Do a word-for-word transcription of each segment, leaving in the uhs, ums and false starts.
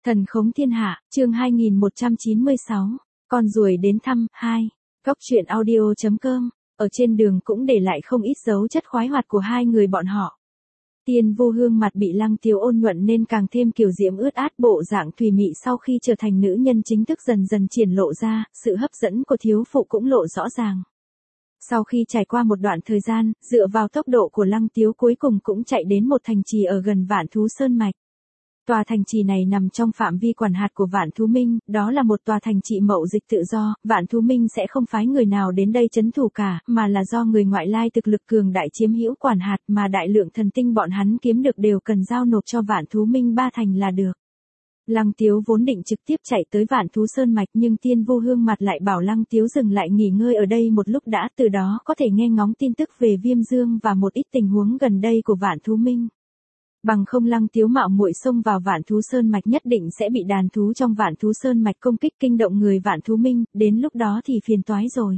Thần khống thiên hạ, chương hai nghìn một trăm chín mươi sáu, con ruồi đến thăm, hai, góc truyện audio chấm com, ở trên đường cũng để lại không ít dấu chất khoái hoạt của hai người bọn họ. Tiên Vô Hương mặt bị Lăng Tiếu ôn nhuận nên càng thêm kiều diễm ướt át, bộ dạng thùy mị sau khi trở thành nữ nhân chính thức dần dần triển lộ ra, sự hấp dẫn của thiếu phụ cũng lộ rõ ràng. Sau khi trải qua một đoạn thời gian, dựa vào tốc độ của Lăng Tiếu cuối cùng cũng chạy đến một thành trì ở gần Vạn Thú Sơn Mạch. Tòa thành trì này nằm trong phạm vi quản hạt của Vạn Thú Minh, đó là một tòa thành trì mậu dịch tự do, Vạn Thú Minh sẽ không phái người nào đến đây trấn thủ cả, mà là do người ngoại lai thực lực cường đại chiếm hữu quản hạt, mà đại lượng thần tinh bọn hắn kiếm được đều cần giao nộp cho Vạn Thú Minh ba thành là được. Lăng Tiếu vốn định trực tiếp chạy tới Vạn Thú Sơn Mạch, nhưng Tiên Vô Hương mặt lại bảo Lăng Tiếu dừng lại nghỉ ngơi ở đây một lúc đã, từ đó có thể nghe ngóng tin tức về Viêm Dương và một ít tình huống gần đây của Vạn Thú Minh. Bằng không Lăng Tiếu mạo muội xông vào Vạn Thú Sơn Mạch nhất định sẽ bị đàn thú trong Vạn Thú Sơn Mạch công kích kinh động người Vạn Thú Minh, đến lúc đó thì phiền toái rồi.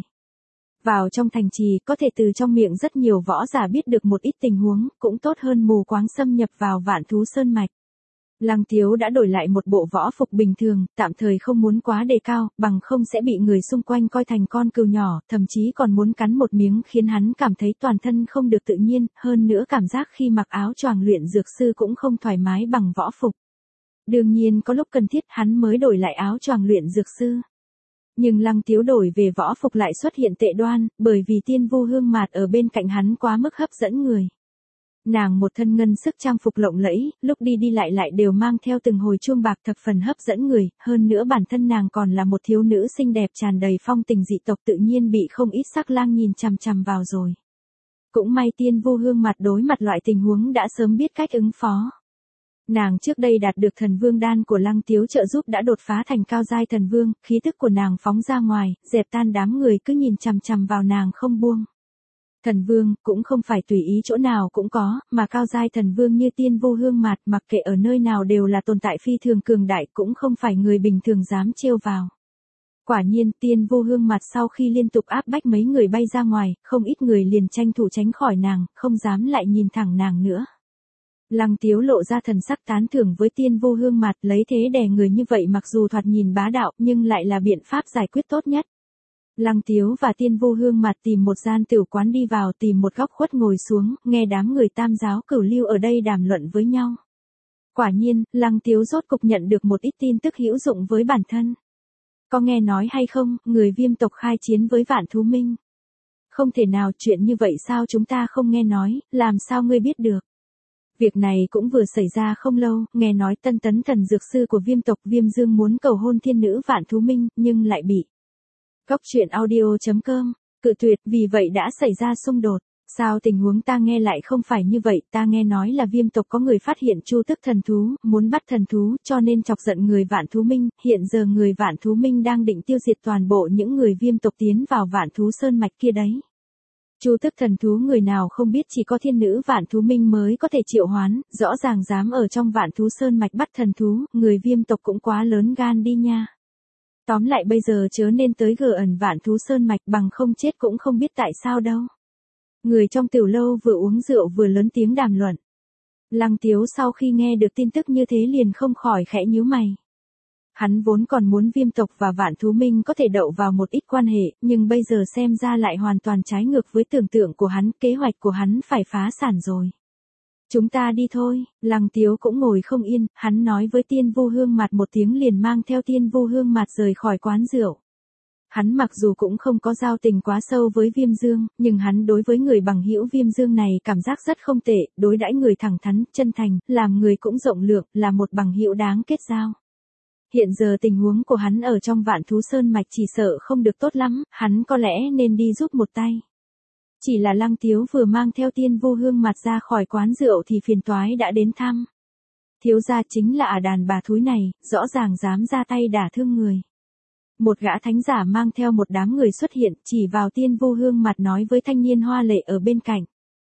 Vào trong thành trì, có thể từ trong miệng rất nhiều võ giả biết được một ít tình huống, cũng tốt hơn mù quáng xâm nhập vào Vạn Thú Sơn Mạch. Lăng Tiếu đã đổi lại một bộ võ phục bình thường, tạm thời không muốn quá đề cao, bằng không sẽ bị người xung quanh coi thành con cừu nhỏ, thậm chí còn muốn cắn một miếng khiến hắn cảm thấy toàn thân không được tự nhiên, hơn nữa cảm giác khi mặc áo choàng luyện dược sư cũng không thoải mái bằng võ phục. Đương nhiên có lúc cần thiết hắn mới đổi lại áo choàng luyện dược sư. Nhưng Lăng Tiếu đổi về võ phục lại xuất hiện tệ đoan, bởi vì Tiên Vô Hương mạt ở bên cạnh hắn quá mức hấp dẫn người. Nàng một thân ngân sức trang phục lộng lẫy, lúc đi đi lại lại đều mang theo từng hồi chuông bạc thập phần hấp dẫn người, hơn nữa bản thân nàng còn là một thiếu nữ xinh đẹp tràn đầy phong tình dị tộc, tự nhiên bị không ít sắc lang nhìn chằm chằm vào rồi. Cũng may Tiên Vô Hương mặt đối mặt loại tình huống đã sớm biết cách ứng phó. Nàng trước đây đạt được thần vương đan của Lăng Tiếu trợ giúp đã đột phá thành cao giai thần vương, khí tức của nàng phóng ra ngoài, dẹp tan đám người cứ nhìn chằm chằm vào nàng không buông. Thần vương, cũng không phải tùy ý chỗ nào cũng có, mà cao giai thần vương như Tiên Vô Hương mạt mặc kệ ở nơi nào đều là tồn tại phi thường cường đại, cũng không phải người bình thường dám trêu vào. Quả nhiên, Tiên Vô Hương mạt sau khi liên tục áp bách mấy người bay ra ngoài, không ít người liền tranh thủ tránh khỏi nàng, không dám lại nhìn thẳng nàng nữa. Lăng Tiếu lộ ra thần sắc tán thưởng với Tiên Vô Hương mạt, lấy thế đè người như vậy mặc dù thoạt nhìn bá đạo, nhưng lại là biện pháp giải quyết tốt nhất. Lăng Tiếu và Tiên Vô Hương mặt tìm một gian tiểu quán đi vào, tìm một góc khuất ngồi xuống, nghe đám người tam giáo cửu lưu ở đây đàm luận với nhau. Quả nhiên, Lăng Tiếu rốt cục nhận được một ít tin tức hữu dụng với bản thân. Có nghe nói hay không, người Viêm tộc khai chiến với Vạn Thú Minh? Không thể nào, chuyện như vậy sao chúng ta không nghe nói, làm sao ngươi biết được? Việc này cũng vừa xảy ra không lâu, nghe nói Tân Tấn thần dược sư của Viêm tộc Viêm Dương muốn cầu hôn thiên nữ Vạn Thú Minh, nhưng lại bị góc truyện audio chấm com cự tuyệt, vì vậy đã xảy ra xung đột. Sao tình huống ta nghe lại không phải như vậy, ta nghe nói là Viêm tộc có người phát hiện Chu Tức thần thú, muốn bắt thần thú, cho nên chọc giận người Vạn Thú Minh, hiện giờ người Vạn Thú Minh đang định tiêu diệt toàn bộ những người Viêm tộc tiến vào Vạn Thú Sơn Mạch kia đấy. Chu Tức thần thú người nào không biết, chỉ có thiên nữ Vạn Thú Minh mới có thể triệu hoán, rõ ràng dám ở trong Vạn Thú Sơn Mạch bắt thần thú, người Viêm tộc cũng quá lớn gan đi nha. Tóm lại bây giờ chớ nên tới gờ ẩn Vạn Thú Sơn Mạch, bằng không chết cũng không biết tại sao đâu. Người trong tiểu lâu vừa uống rượu vừa lớn tiếng đàm luận. Lăng Tiếu sau khi nghe được tin tức như thế liền không khỏi khẽ nhíu mày. Hắn vốn còn muốn Viêm tộc và Vạn Thú Minh có thể đậu vào một ít quan hệ, nhưng bây giờ xem ra lại hoàn toàn trái ngược với tưởng tượng của hắn, kế hoạch của hắn phải phá sản rồi. Chúng ta đi thôi, Lăng Tiếu cũng ngồi không yên, hắn nói với Tiên Vô Hương mạt một tiếng liền mang theo Tiên Vô Hương mạt rời khỏi quán rượu. Hắn mặc dù cũng không có giao tình quá sâu với Viêm Dương, nhưng hắn đối với người bằng hữu Viêm Dương này cảm giác rất không tệ, đối đãi người thẳng thắn, chân thành, làm người cũng rộng lượng, là một bằng hữu đáng kết giao. Hiện giờ tình huống của hắn ở trong Vạn Thú Sơn Mạch chỉ sợ không được tốt lắm, hắn có lẽ nên đi giúp một tay. Chỉ là Lăng Tiếu vừa mang theo Tiên Vô Hương mặt ra khỏi quán rượu thì phiền toái đã đến thăm. Thiếu gia chính là ả đàn bà thúi này, rõ ràng dám ra tay đả thương người. Một gã thánh giả mang theo một đám người xuất hiện, chỉ vào Tiên Vô Hương mặt nói với thanh niên hoa lệ ở bên cạnh.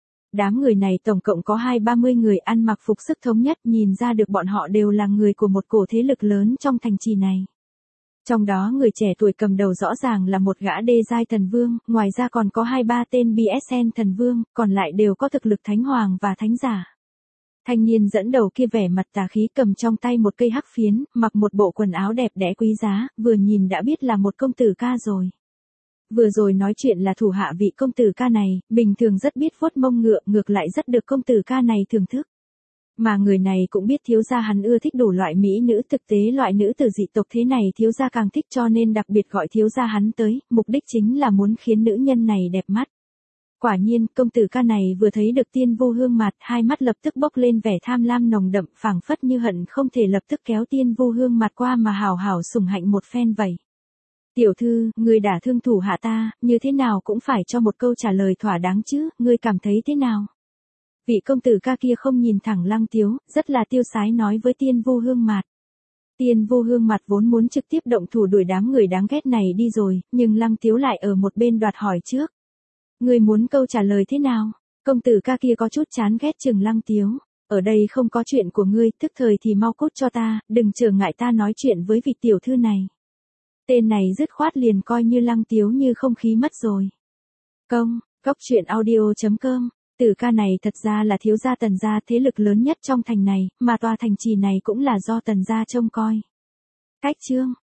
Đám người này tổng cộng có hai ba mươi người, ăn mặc phục sức thống nhất, nhìn ra được bọn họ đều là người của một cổ thế lực lớn trong thành trì này. Trong đó người trẻ tuổi cầm đầu rõ ràng là một gã đê giai thần vương, ngoài ra còn có hai ba tên bê ét en thần vương, còn lại đều có thực lực thánh hoàng và thánh giả. Thanh niên dẫn đầu kia vẻ mặt tà khí cầm trong tay một cây hắc phiến, mặc một bộ quần áo đẹp đẽ quý giá, vừa nhìn đã biết là một công tử ca rồi. Vừa rồi nói chuyện là thủ hạ vị công tử ca này, bình thường rất biết vuốt mông ngựa, ngược lại rất được công tử ca này thưởng thức. Mà người này cũng biết thiếu gia hắn ưa thích đủ loại mỹ nữ, thực tế loại nữ tử dị tộc thế này thiếu gia càng thích, cho nên đặc biệt gọi thiếu gia hắn tới, mục đích chính là muốn khiến nữ nhân này đẹp mắt. Quả nhiên, công tử ca này vừa thấy được Tiên Vô Hương Mạt, hai mắt lập tức bốc lên vẻ tham lam nồng đậm, phảng phất như hận không thể lập tức kéo Tiên Vô Hương Mạt qua mà hào hào sủng hạnh một phen vậy. Tiểu thư, ngươi đả thương thủ hạ ta, như thế nào cũng phải cho một câu trả lời thỏa đáng chứ, ngươi cảm thấy thế nào? Vị công tử ca kia không nhìn thẳng Lăng Tiếu, rất là tiêu sái nói với Tiên Vô Hương Mạt. Tiên Vô Hương Mạt vốn muốn trực tiếp động thủ đuổi đám người đáng ghét này đi rồi, nhưng Lăng Tiếu lại ở một bên đoạt hỏi trước. Ngươi muốn câu trả lời thế nào? Công tử ca kia có chút chán ghét chừng Lăng Tiếu. Ở đây không có chuyện của ngươi, tức thời thì mau cút cho ta, đừng trở ngại ta nói chuyện với vị tiểu thư này. Tên này dứt khoát liền coi như Lăng Tiếu như không khí mất rồi. Công, góc truyện audio chấm com. Tử ca này thật ra là thiếu gia Tần gia, thế lực lớn nhất trong thành này, mà tòa thành trì này cũng là do Tần gia trông coi. Cách chương